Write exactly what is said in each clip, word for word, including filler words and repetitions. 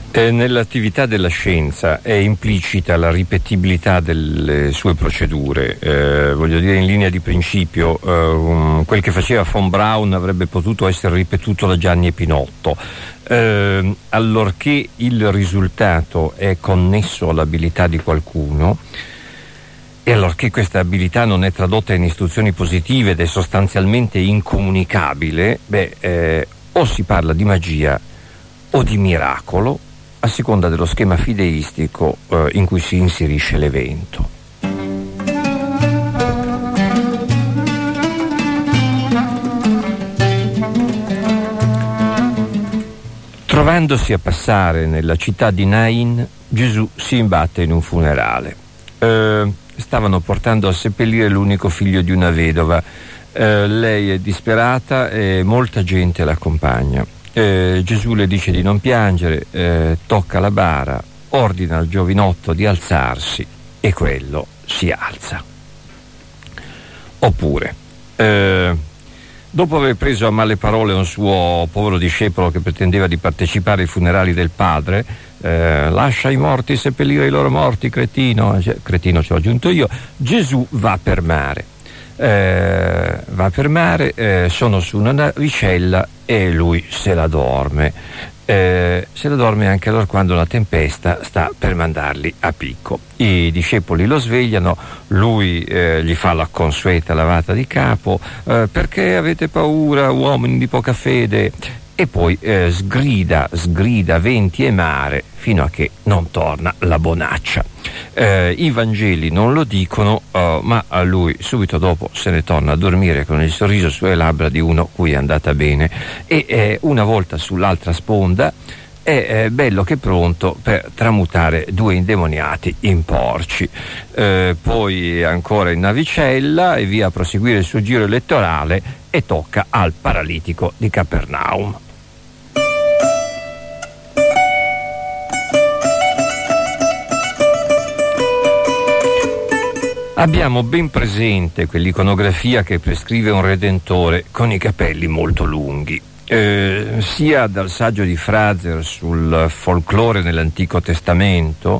Eh, nell'attività della scienza è implicita la ripetibilità delle sue procedure. Eh, voglio dire, in linea di principio, eh, um, quel che faceva von Braun avrebbe potuto essere ripetuto da Gianni e Pinotto. Eh, allorché il risultato è connesso all'abilità di qualcuno, e allorché questa abilità non è tradotta in istruzioni positive ed è sostanzialmente incomunicabile, beh, eh, o si parla di magia o di miracolo, a seconda dello schema fideistico eh, in cui si inserisce l'evento. Trovandosi a passare nella città di Nain, Gesù si imbatte in un funerale. Eh, stavano portando a seppellire l'unico figlio di una vedova. Eh, lei è disperata e molta gente l'accompagna. Eh, Gesù le dice di non piangere, eh, tocca la bara, ordina al giovinotto di alzarsi e quello si alza. Oppure, eh, dopo aver preso a male parole un suo povero discepolo che pretendeva di partecipare ai funerali del padre, eh, lascia i morti seppellire i loro morti, cretino, cretino ci ho aggiunto io, Gesù va per mare. Eh, va per mare, eh, sono su una navicella e lui se la dorme. Eh, se la dorme anche allora quando la tempesta sta per mandarli a picco. I discepoli lo svegliano, lui eh, gli fa la consueta lavata di capo. Eh, perché avete paura, uomini di poca fede? E poi eh, sgrida, sgrida venti e mare fino a che non torna la bonaccia. Eh, I Vangeli non lo dicono, uh, ma a lui subito dopo se ne torna a dormire con il sorriso sulle labbra di uno cui è andata bene, e eh, una volta sull'altra sponda è eh, bello che pronto per tramutare due indemoniati in porci. Eh, poi ancora in navicella e via a proseguire il suo giro elettorale, e tocca al paralitico di Capernaum. Abbiamo ben presente quell'iconografia che prescrive un redentore con i capelli molto lunghi. Eh, sia dal saggio di Frazer sul folklore nell'Antico Testamento,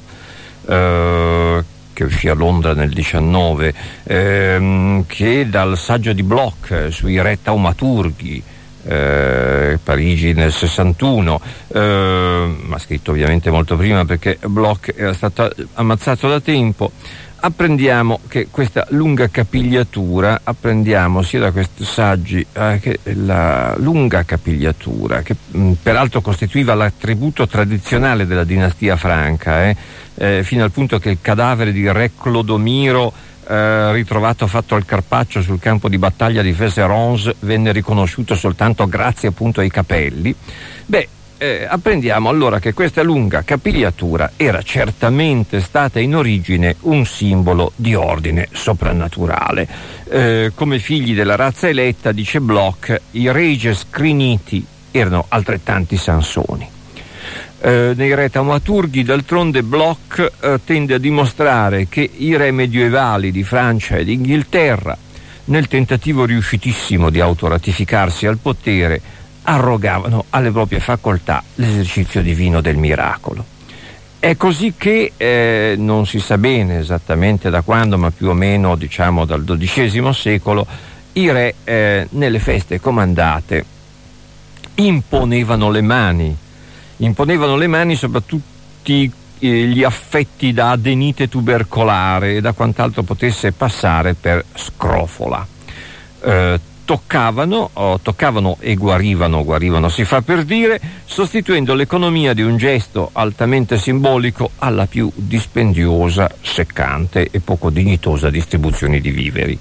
eh, che uscì a Londra nel diciannove, ehm, che dal saggio di Bloch sui re taumaturghi, eh, Parigi nel sessantuno, eh, ma scritto ovviamente molto prima perché Bloch era stato ammazzato da tempo. Apprendiamo che questa lunga capigliatura, apprendiamo sia da questi saggi eh, che la lunga capigliatura, che mh, peraltro costituiva l'attributo tradizionale della dinastia franca, eh, eh, fino al punto che il cadavere di re Clodomiro, eh, ritrovato fatto al carpaccio sul campo di battaglia di Vézérons, venne riconosciuto soltanto grazie appunto ai capelli. Beh, Eh, apprendiamo allora che questa lunga capigliatura era certamente stata in origine un simbolo di ordine soprannaturale. Eh, come figli della razza eletta, dice Bloch, i reges criniti erano altrettanti Sansoni. Eh, nei re taumaturghi, d'altronde, Bloch eh, tende a dimostrare che i re medievali di Francia e di Inghilterra, nel tentativo riuscitissimo di autoratificarsi al potere, arrogavano alle proprie facoltà l'esercizio divino del miracolo. È così che eh, non si sa bene esattamente da quando, ma più o meno diciamo dal dodicesimo secolo, i re eh, nelle feste comandate imponevano le mani, imponevano le mani soprattutto eh, gli affetti da adenite tubercolare e da quant'altro potesse passare per scrofola. Eh, Toccavano, oh, toccavano e guarivano, guarivano si fa per dire, sostituendo l'economia di un gesto altamente simbolico alla più dispendiosa, seccante e poco dignitosa distribuzione di viveri.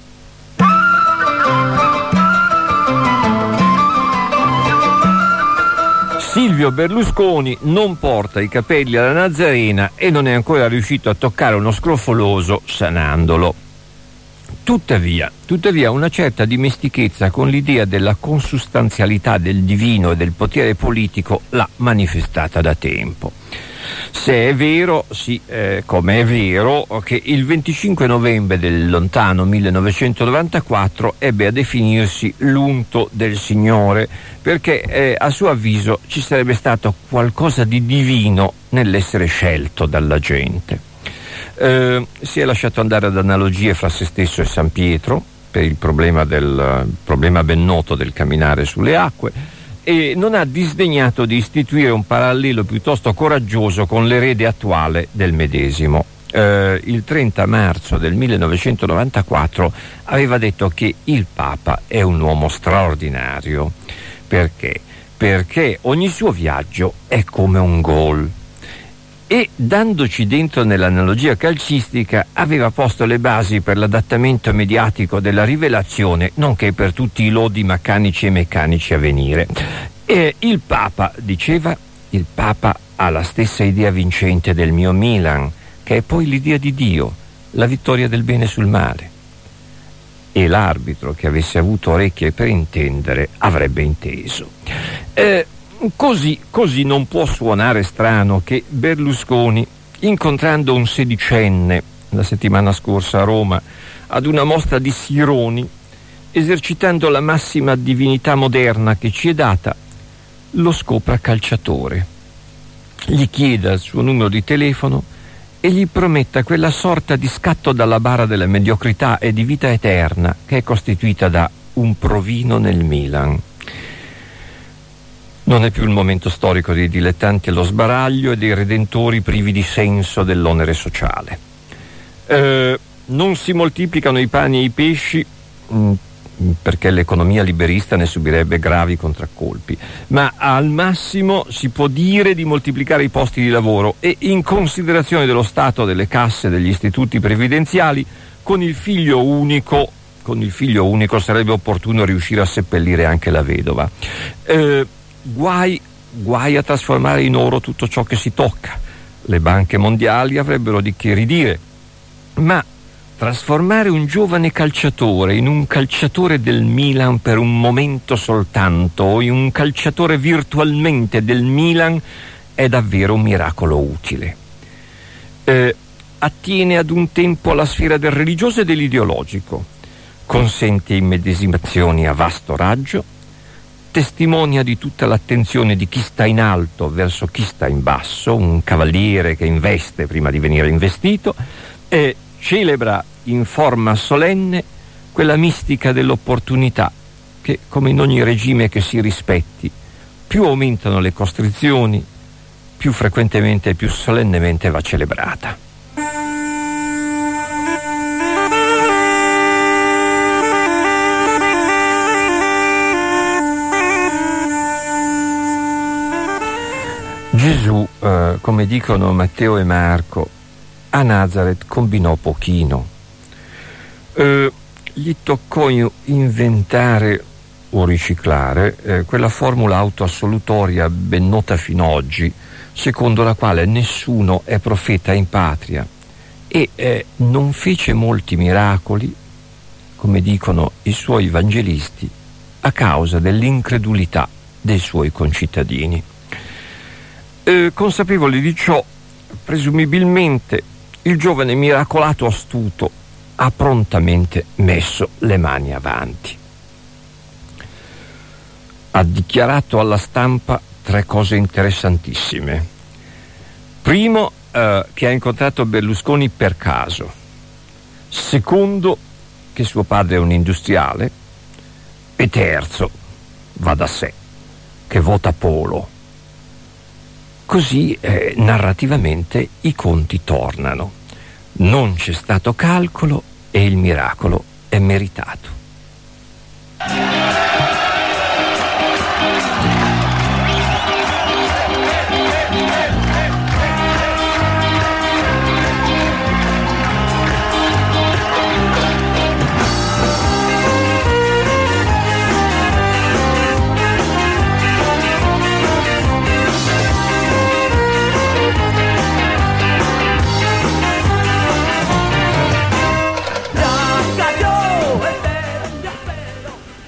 Silvio Berlusconi non porta i capelli alla Nazarena e non è ancora riuscito a toccare uno scrofoloso sanandolo. Tuttavia, tuttavia una certa dimestichezza con l'idea della consustanzialità del divino e del potere politico l'ha manifestata da tempo. Se è vero, sì, eh, come è vero che il venticinque novembre del lontano millenovecentonovantaquattro ebbe a definirsi l'unto del Signore, perché eh, a suo avviso ci sarebbe stato qualcosa di divino nell'essere scelto dalla gente. Eh, si è lasciato andare ad analogie fra se stesso e San Pietro per il problema, del, il problema ben noto del camminare sulle acque, e non ha disdegnato di istituire un parallelo piuttosto coraggioso con l'erede attuale del medesimo. Eh, il trenta marzo del millenovecentonovantaquattro aveva detto che il Papa è un uomo straordinario. Perché? Perché ogni suo viaggio è come un gol. E dandoci dentro nell'analogia calcistica aveva posto le basi per l'adattamento mediatico della rivelazione, nonché per tutti i lodi meccanici e meccanici a venire. E il Papa, diceva, il Papa ha la stessa idea vincente del mio Milan, che è poi l'idea di Dio, la vittoria del bene sul male. E l'arbitro, che avesse avuto orecchie per intendere, avrebbe inteso. Eh, Così, così non può suonare strano che Berlusconi, incontrando un sedicenne la settimana scorsa a Roma ad una mostra di Sironi, esercitando la massima divinità moderna che ci è data, lo scopra calciatore. Gli chieda il suo numero di telefono e gli prometta quella sorta di scatto dalla bara della mediocrità e di vita eterna che è costituita da un provino nel Milan. Non è più il momento storico dei dilettanti allo sbaraglio e dei redentori privi di senso dell'onere sociale. Eh, non si moltiplicano i pani e i pesci mh, perché l'economia liberista ne subirebbe gravi contraccolpi, ma al massimo si può dire di moltiplicare i posti di lavoro e, in considerazione dello stato delle casse degli istituti previdenziali, con il figlio unico, con il figlio unico sarebbe opportuno riuscire a seppellire anche la vedova. Eh, Guai, guai a trasformare in oro tutto ciò che si tocca. Le banche mondiali avrebbero di che ridire. Ma trasformare un giovane calciatore in un calciatore del Milan per un momento soltanto, o in un calciatore virtualmente del Milan, è davvero un miracolo utile. Eh, attiene ad un tempo alla sfera del religioso e dell'ideologico. Consente immedesimazioni a vasto raggio, testimonia di tutta l'attenzione di chi sta in alto verso chi sta in basso, un cavaliere che investe prima di venire investito, e celebra in forma solenne quella mistica dell'opportunità che, come in ogni regime che si rispetti, più aumentano le costrizioni, più frequentemente e più solennemente va celebrata. Gesù, eh, come dicono Matteo e Marco, a Nazareth combinò pochino. Eh, gli toccò inventare o riciclare eh, quella formula autoassolutoria ben nota fino ad oggi, secondo la quale nessuno è profeta in patria, e eh, non fece molti miracoli, come dicono i suoi evangelisti, a causa dell'incredulità dei suoi concittadini. Eh, consapevole di ciò, presumibilmente il giovane miracolato astuto ha prontamente messo le mani avanti. Ha dichiarato alla stampa tre cose interessantissime. Primo, eh, che ha incontrato Berlusconi per caso. Secondo, che suo padre è un industriale. E terzo, va da sé, che vota Polo. Così eh, narrativamente i conti tornano. Non c'è stato calcolo e il miracolo è meritato.